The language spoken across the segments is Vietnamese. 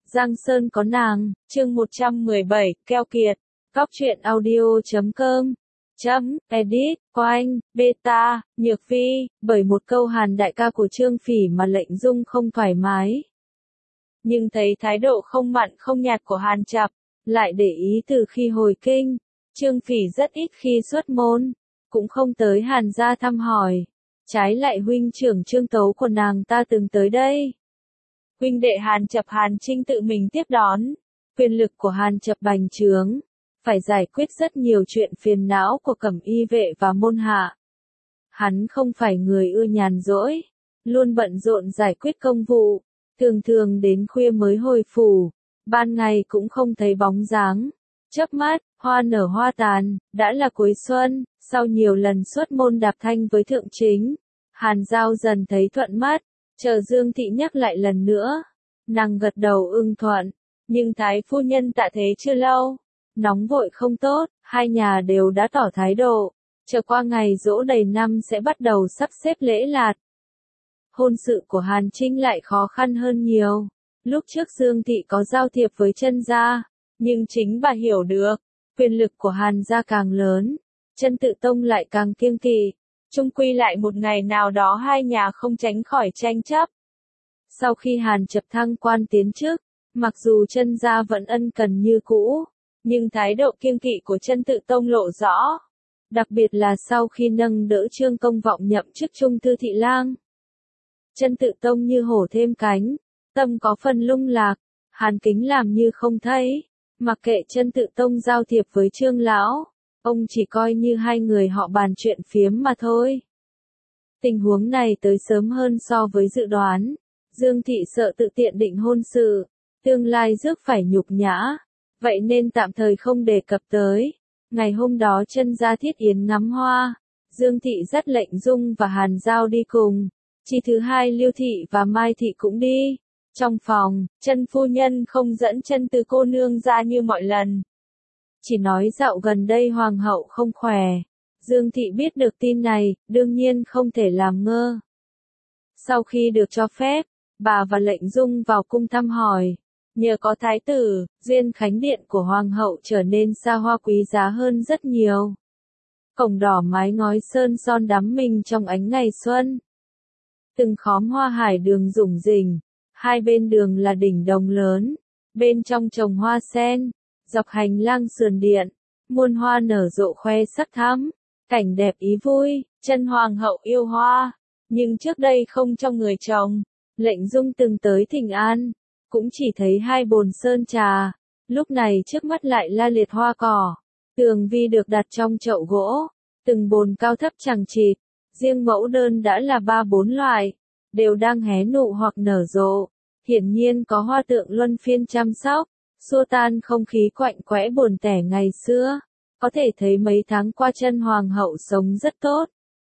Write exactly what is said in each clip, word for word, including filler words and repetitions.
Giang Sơn có nàng, chương một trăm mười bảy, keo kiệt, Cóc truyện audio chấm com, chấm, edit, Oanh, beta, Nhược Vi, bởi một câu Hàn đại ca của Trương Phỉ mà Lệnh Dung không thoải mái. Nhưng thấy thái độ không mặn không nhạt của Hàn Chập, lại để ý từ khi hồi kinh, Trương Phỉ rất ít khi xuất môn, cũng không tới Hàn gia thăm hỏi, trái lại huynh trưởng Trương Tấu của nàng ta từng tới đây. Huynh đệ Hàn Chập Hàn Trinh tự mình tiếp đón, quyền lực của Hàn Chập bành trướng, phải giải quyết rất nhiều chuyện phiền não của Cẩm Y vệ và môn hạ. Hắn không phải người ưa nhàn rỗi, luôn bận rộn giải quyết công vụ, thường thường đến khuya mới hồi phủ, ban ngày cũng không thấy bóng dáng. Chớp mắt, hoa nở hoa tàn, đã là cuối xuân, sau nhiều lần xuất môn đạp thanh với thượng chính, Hàn Giao dần thấy thuận mắt, chờ Dương Thị nhắc lại lần nữa. Nàng gật đầu ưng thuận, nhưng thái phu nhân tạ thế chưa lâu, nóng vội không tốt, hai nhà đều đã tỏ thái độ, chờ qua ngày giỗ đầy năm sẽ bắt đầu sắp xếp lễ lạt. Hôn sự của Hàn Trinh lại khó khăn hơn nhiều, lúc trước Dương Thị có giao thiệp với Chân gia, nhưng chính bà hiểu được, quyền lực của Hàn gia càng lớn, Chân Tự Tông lại càng kiêng kỵ, chung quy lại một ngày nào đó hai nhà không tránh khỏi tranh chấp. Sau khi Hàn Chập thăng quan tiến chức, mặc dù Chân gia vẫn ân cần như cũ, nhưng thái độ kiêng kỵ của Chân Tự Tông lộ rõ, đặc biệt là sau khi nâng đỡ Trương Công Vọng nhậm chức trung thư thị lang. Chân Tự Tông như hổ thêm cánh, tâm có phần lung lạc, Hàn Kính làm như không thấy, mặc kệ Chân Tự Tông giao thiệp với Trương lão, ông chỉ coi như hai người họ bàn chuyện phiếm mà thôi. Tình huống này tới sớm hơn so với dự đoán, Dương Thị sợ tự tiện định hôn sự, tương lai rước phải nhục nhã, vậy nên tạm thời không đề cập tới. Ngày hôm đó Chân gia thiết yến ngắm hoa, Dương Thị dắt Lệnh Dung và Hàn Giao đi cùng, chi thứ hai Lưu Thị và Mai Thị cũng đi. Trong phòng, Chân phu nhân không dẫn Chân Từ cô nương ra như mọi lần, chỉ nói dạo gần đây hoàng hậu không khỏe. Dương Thị biết được tin này, đương nhiên không thể làm ngơ. Sau khi được cho phép, bà và Lệnh Dung vào cung thăm hỏi. Nhờ có thái tử, duyên khánh điện của hoàng hậu trở nên xa hoa quý giá hơn rất nhiều. Cổng đỏ mái ngói sơn son đắm mình trong ánh ngày xuân. Từng khóm hoa hải đường rủng rỉnh, hai bên đường là đỉnh đồng lớn, bên trong trồng hoa sen, dọc hành lang sườn điện, muôn hoa nở rộ khoe sắc thắm, cảnh đẹp ý vui. Chân hoàng hậu yêu hoa, nhưng trước đây không cho người trồng. Lệnh Dung từng tới thỉnh an, cũng chỉ thấy hai bồn sơn trà, lúc này trước mắt lại la liệt hoa cỏ, tường vi được đặt trong chậu gỗ, từng bồn cao thấp chằng chịt, riêng mẫu đơn đã là ba bốn loại, đều đang hé nụ hoặc nở rộ, hiển nhiên có hoa tượng luân phiên chăm sóc, xua tan không khí quạnh quẽ buồn tẻ ngày xưa, có thể thấy mấy tháng qua Chân hoàng hậu sống rất tốt.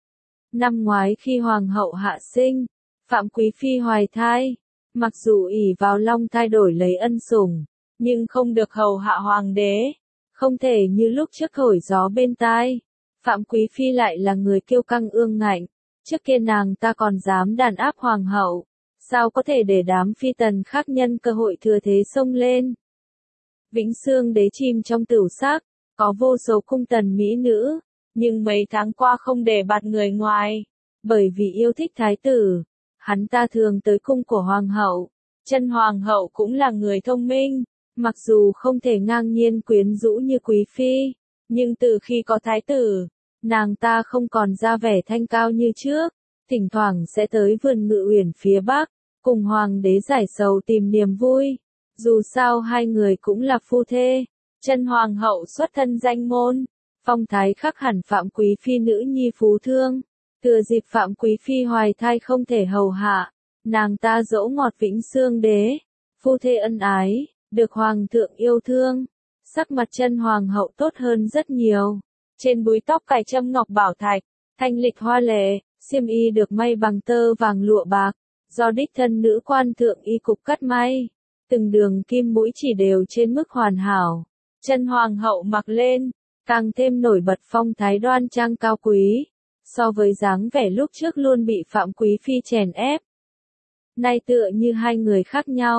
Năm ngoái khi hoàng hậu hạ sinh, Phạm Quý Phi hoài thai, mặc dù ỷ vào long thai đổi lấy ân sủng, nhưng không được hầu hạ hoàng đế, không thể như lúc trước thổi gió bên tai. Phạm Quý Phi lại là người kiêu căng ương ngạnh, trước kia nàng ta còn dám đàn áp hoàng hậu, sao có thể để đám phi tần khác nhân cơ hội thừa thế xông lên. Vĩnh Xương đế chìm trong tửu sắc, có vô số cung tần mỹ nữ, nhưng mấy tháng qua không để bạt người ngoài, bởi vì yêu thích thái tử. Hắn ta thường tới cung của hoàng hậu. Chân hoàng hậu cũng là người thông minh, mặc dù không thể ngang nhiên quyến rũ như quý phi, nhưng từ khi có thái tử, nàng ta không còn ra vẻ thanh cao như trước, thỉnh thoảng sẽ tới vườn Ngự Uyển phía bắc, cùng hoàng đế giải sầu tìm niềm vui. Dù sao hai người cũng là phu thê, Chân hoàng hậu xuất thân danh môn, phong thái khác hẳn Phạm Quý Phi nữ nhi phú thương. Thừa dịp Phạm Quý Phi hoài thai không thể hầu hạ, nàng ta dỗ ngọt Vĩnh Xương đế, phu thê ân ái, được hoàng thượng yêu thương, sắc mặt Chân hoàng hậu tốt hơn rất nhiều. Trên búi tóc cài trâm ngọc bảo thạch, thanh lịch hoa lệ, xiêm y được may bằng tơ vàng lụa bạc, do đích thân nữ quan thượng y cục cắt may, từng đường kim mũi chỉ đều trên mức hoàn hảo. Chân hoàng hậu mặc lên, càng thêm nổi bật phong thái đoan trang cao quý. So với dáng vẻ lúc trước luôn bị Phạm Quý Phi chèn ép, nay tựa như hai người khác nhau.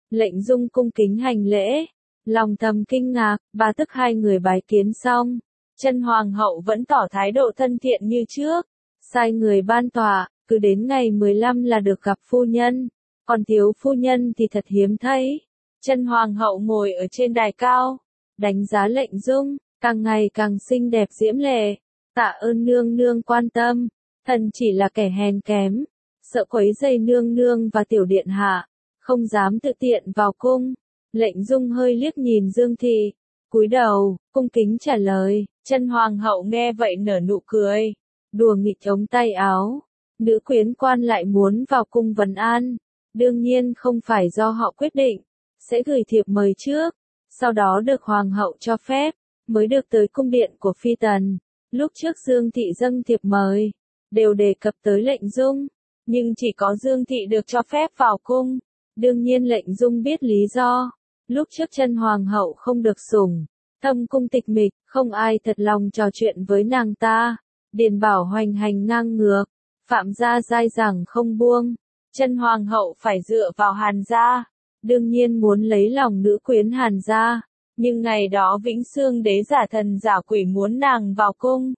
Lệnh Dung cung kính hành lễ, lòng thầm kinh ngạc, ba tức hai người bái kiến xong. Chân hoàng hậu vẫn tỏ thái độ thân thiện như trước, sai người ban tòa, cứ đến ngày mười lăm là được gặp phu nhân, còn thiếu phu nhân thì thật hiếm thấy. Chân hoàng hậu ngồi ở trên đài cao, đánh giá Lệnh Dung, càng ngày càng xinh đẹp diễm lệ, tạ ơn nương nương quan tâm, thần chỉ là kẻ hèn kém, sợ quấy rầy nương nương và tiểu điện hạ, không dám tự tiện vào cung. Lệnh Dung hơi liếc nhìn Dương Thị, cúi đầu, cung kính trả lời. Chân hoàng hậu nghe vậy nở nụ cười, đùa nghịch ống tay áo. Nữ quyến quan lại muốn vào cung vấn an, đương nhiên không phải do họ quyết định, sẽ gửi thiệp mời trước, sau đó được hoàng hậu cho phép, mới được tới cung điện của phi tần. Lúc trước Dương Thị dâng thiệp mời, đều đề cập tới Lệnh Dung, nhưng chỉ có Dương Thị được cho phép vào cung. Đương nhiên Lệnh Dung biết lý do, lúc trước Chân hoàng hậu không được sủng, thâm cung tịch mịch, không ai thật lòng trò chuyện với nàng ta. Điền Bảo hoành hành ngang ngược, Phạm gia dai dẳng không buông, Chân hoàng hậu phải dựa vào Hàn gia, đương nhiên muốn lấy lòng nữ quyến Hàn gia, nhưng ngày đó Vĩnh Xương đế giả thần giả quỷ muốn nàng vào cung.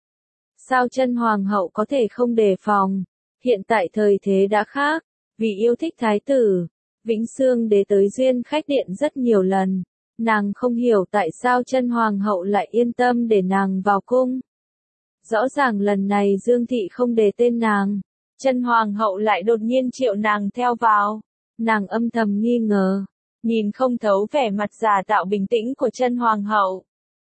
Sao Chân hoàng hậu có thể không đề phòng? Hiện tại thời thế đã khác, vì yêu thích thái tử, Vĩnh Xương đế tới duyên khách điện rất nhiều lần, nàng không hiểu tại sao Chân hoàng hậu lại yên tâm để nàng vào cung. Rõ ràng lần này Dương Thị không đề tên nàng, Chân hoàng hậu lại đột nhiên triệu nàng theo vào. Nàng âm thầm nghi ngờ, nhìn không thấu vẻ mặt giả tạo bình tĩnh của Chân hoàng hậu.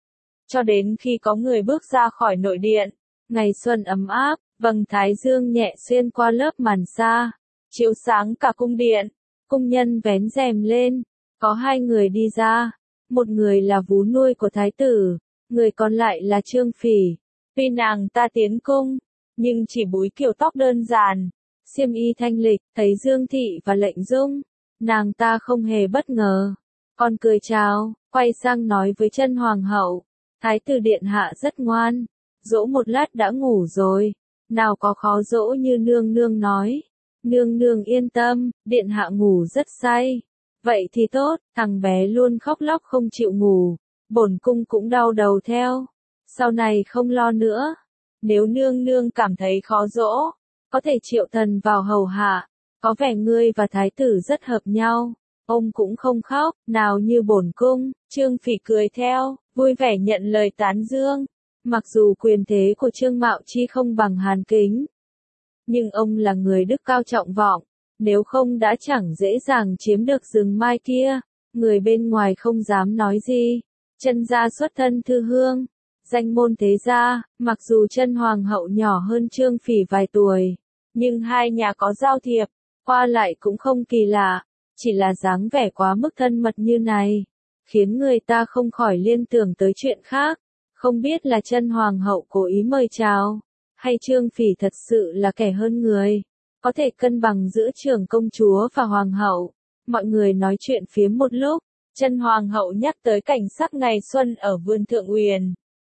Cho đến khi có người bước ra khỏi nội điện, ngày xuân ấm áp, vầng thái dương nhẹ xuyên qua lớp màn sa, chiếu sáng cả cung điện. Cung nhân vén rèm lên, có hai người đi ra, một người là vú nuôi của thái tử, người còn lại là Trương Phỉ. Tuy nàng ta tiến cung, nhưng chỉ búi kiểu tóc đơn giản, xiêm y thanh lịch, thấy Dương Thị và Lệnh Dung, nàng ta không hề bất ngờ, còn cười chào, quay sang nói với Chân hoàng hậu, thái tử điện hạ rất ngoan, dỗ một lát đã ngủ rồi, nào có khó dỗ như nương nương nói. Nương nương yên tâm, điện hạ ngủ rất say. Vậy thì tốt, thằng bé luôn khóc lóc không chịu ngủ, bổn cung cũng đau đầu theo. Sau này không lo nữa. Nếu nương nương cảm thấy khó dỗ, có thể triệu thần vào hầu hạ. Có vẻ ngươi và thái tử rất hợp nhau. Ông cũng không khóc, nào như bổn cung. Trương Phỉ cười theo, vui vẻ nhận lời tán dương. Mặc dù quyền thế của Trương Mạo Chi không bằng Hàn Kính, nhưng ông là người đức cao trọng vọng, nếu không đã chẳng dễ dàng chiếm được rừng mai kia. Người bên ngoài không dám nói gì. Chân gia xuất thân thư hương, danh môn thế gia, mặc dù Chân hoàng hậu nhỏ hơn Trương Phỉ vài tuổi, nhưng hai nhà có giao thiệp, qua lại cũng không kỳ lạ, chỉ là dáng vẻ quá mức thân mật như này, khiến người ta không khỏi liên tưởng tới chuyện khác, không biết là Chân hoàng hậu cố ý mời chào, hay Trương Phỉ thật sự là kẻ hơn người, có thể cân bằng giữa trưởng công chúa và hoàng hậu. Mọi người nói chuyện phiếm một lúc, Chân hoàng hậu nhắc tới cảnh sắc ngày xuân ở vườn Thượng Uyển.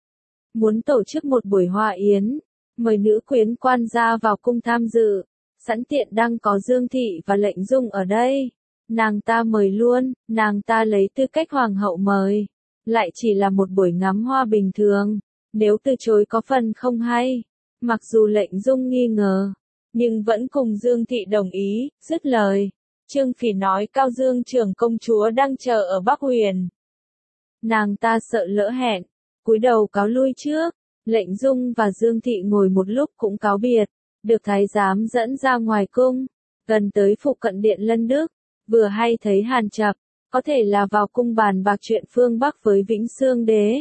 Muốn tổ chức một buổi hoa yến, mời nữ quyến quan gia vào cung tham dự, sẵn tiện đang có Dương Thị và Lệnh Dung ở đây. Nàng ta mời luôn, nàng ta lấy tư cách hoàng hậu mời, lại chỉ là một buổi ngắm hoa bình thường, nếu từ chối có phần không hay. Mặc dù Lệnh Dung nghi ngờ, nhưng vẫn cùng Dương Thị đồng ý, dứt lời. Trương Phỉ nói Cao Dương trưởng công chúa đang chờ ở Bắc Huyền. Nàng ta sợ lỡ hẹn, cúi đầu cáo lui trước. Lệnh Dung và Dương Thị ngồi một lúc cũng cáo biệt, được thái giám dẫn ra ngoài cung, gần tới phụ cận điện Lân Đức, vừa hay thấy Hàn Chập, có thể là vào cung bàn bạc chuyện phương Bắc với Vĩnh Xương đế.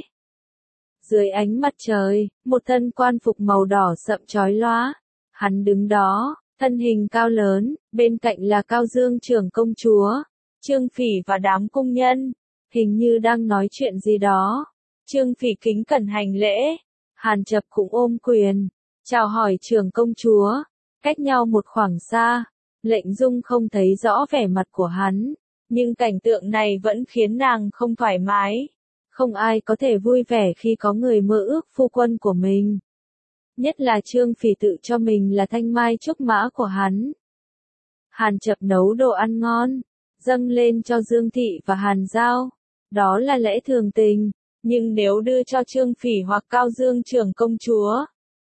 Dưới ánh mặt trời, một thân quan phục màu đỏ sậm chói lóa, hắn đứng đó, thân hình cao lớn, bên cạnh là Cao Dương trưởng công chúa, Trương Phỉ và đám cung nhân, hình như đang nói chuyện gì đó. Trương Phỉ kính cẩn hành lễ, Hàn Chập cũng ôm quyền, chào hỏi trưởng công chúa, cách nhau một khoảng xa. Lệnh Dung không thấy rõ vẻ mặt của hắn, nhưng cảnh tượng này vẫn khiến nàng không thoải mái. Không ai có thể vui vẻ khi có người mơ ước phu quân của mình. Nhất là Trương Phỉ tự cho mình là thanh mai trúc mã của hắn. Hàn Chập nấu đồ ăn ngon, dâng lên cho Dương Thị và Hàn Giao. Đó là lẽ thường tình, nhưng nếu đưa cho Trương Phỉ hoặc Cao Dương trưởng công chúa,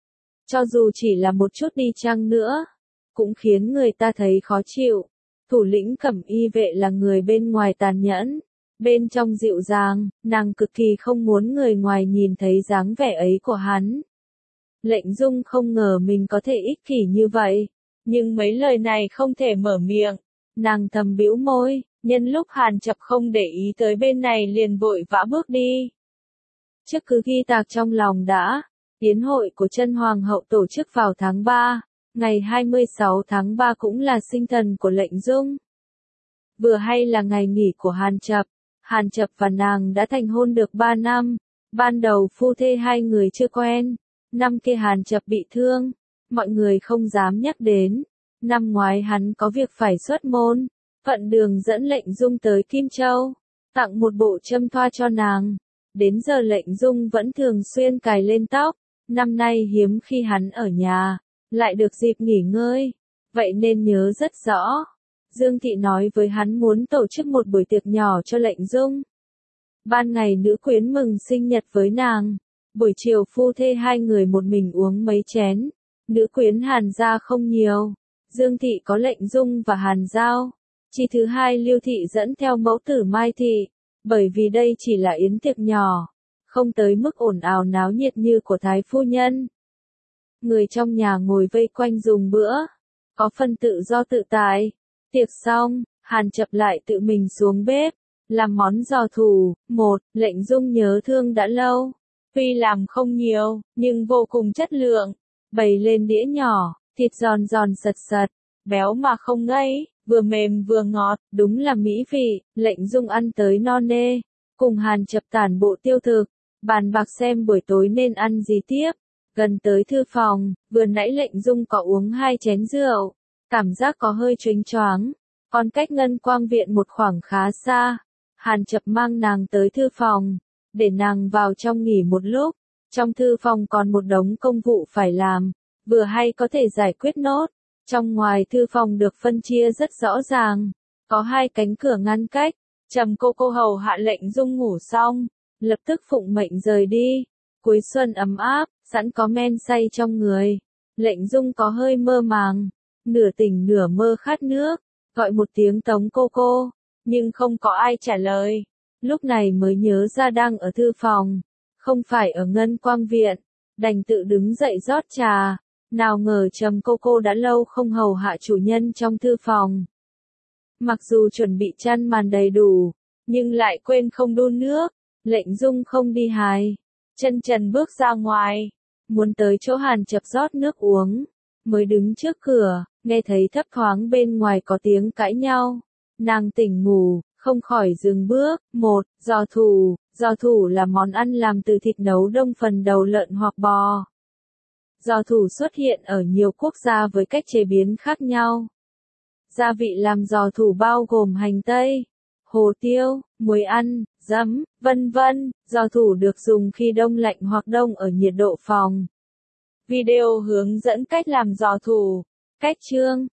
cho dù chỉ là một chút đi chăng nữa, cũng khiến người ta thấy khó chịu. Thủ lĩnh Cẩm Y vệ là người bên ngoài tàn nhẫn, bên trong dịu dàng, nàng cực kỳ không muốn người ngoài nhìn thấy dáng vẻ ấy của hắn. Lệnh Dung không ngờ mình có thể ích kỷ như vậy, nhưng mấy lời này không thể mở miệng. Nàng thầm bĩu môi, nhân lúc Hàn Chập không để ý tới bên này liền vội vã bước đi. Trước cứ ghi tạc trong lòng đã, yến hội của Chân Hoàng hậu tổ chức vào tháng ba, ngày hai mươi sáu tháng ba cũng là sinh thần của Lệnh Dung. Vừa hay là ngày nghỉ của Hàn Chập, Hàn Chập và nàng đã thành hôn được ba năm, ban đầu phu thê hai người chưa quen, năm kia Hàn Chập bị thương, mọi người không dám nhắc đến. Năm ngoái hắn có việc phải xuất môn, Phận Đường dẫn Lệnh Dung tới Kim Châu, tặng một bộ châm thoa cho nàng. Đến giờ Lệnh Dung vẫn thường xuyên cài lên tóc, năm nay hiếm khi hắn ở nhà, lại được dịp nghỉ ngơi, vậy nên nhớ rất rõ. Dương Thị nói với hắn muốn tổ chức một buổi tiệc nhỏ cho Lệnh Dung. Ban ngày nữ quyến mừng sinh nhật với nàng, buổi chiều phu thê hai người một mình uống mấy chén. Nữ quyến Hàn gia không nhiều, Dương Thị có Lệnh Dung và Hàn Giao. Chi thứ hai Lưu Thị dẫn theo mẫu tử Mai Thị, bởi vì đây chỉ là yến tiệc nhỏ, không tới mức ồn ào náo nhiệt như của Thái phu nhân. Người trong nhà ngồi vây quanh dùng bữa, có phần tự do tự tại. Tiệc xong, Hàn Chập lại tự mình xuống bếp, làm món giò thủ. Một, Lệnh Dung nhớ thương đã lâu, tuy làm không nhiều, nhưng vô cùng chất lượng. Bày lên đĩa nhỏ, thịt giòn giòn sật sật, béo mà không ngấy, vừa mềm vừa ngọt, đúng là mỹ vị. Lệnh Dung ăn tới no nê, cùng Hàn Chập tản bộ tiêu thực, bàn bạc xem buổi tối nên ăn gì tiếp. Gần tới thư phòng, vừa nãy Lệnh Dung có uống hai chén rượu, cảm giác có hơi chênh choáng, còn cách Ngân Quang viện một khoảng khá xa. Hàn Chập mang nàng tới thư phòng, để nàng vào trong nghỉ một lúc. Trong thư phòng còn một đống công vụ phải làm, vừa hay có thể giải quyết nốt. Trong ngoài thư phòng được phân chia rất rõ ràng, có hai cánh cửa ngăn cách. Trầm cô cô hầu hạ Lệnh Dung ngủ xong, lập tức phụng mệnh rời đi. Cuối xuân ấm áp, sẵn có men say trong người. Lệnh Dung có hơi mơ màng, nửa tỉnh nửa mơ khát nước, gọi một tiếng Tống cô cô, nhưng không có ai trả lời. Lúc này mới nhớ ra đang ở thư phòng, không phải ở Ngân Quang viện, đành tự đứng dậy rót trà. Nào ngờ Trầm cô cô đã lâu không hầu hạ chủ nhân trong thư phòng. Mặc dù chuẩn bị chăn màn đầy đủ, nhưng lại quên không đun nước. Lệnh Dung không đi hài, chân trần bước ra ngoài, muốn tới chỗ Hàn Chập rót nước uống, mới đứng trước cửa, nghe thấy thấp thoáng bên ngoài có tiếng cãi nhau. Nàng tỉnh ngủ, không khỏi dừng bước. Một, giò thủ. Giò thủ là món ăn làm từ thịt nấu đông phần đầu lợn hoặc bò. Giò thủ xuất hiện ở nhiều quốc gia với cách chế biến khác nhau. Gia vị làm giò thủ bao gồm hành tây, hồ tiêu, muối ăn, giấm, vân vân. Giò thủ được dùng khi đông lạnh hoặc đông ở nhiệt độ phòng. Video hướng dẫn cách làm giò thủ. Cách chương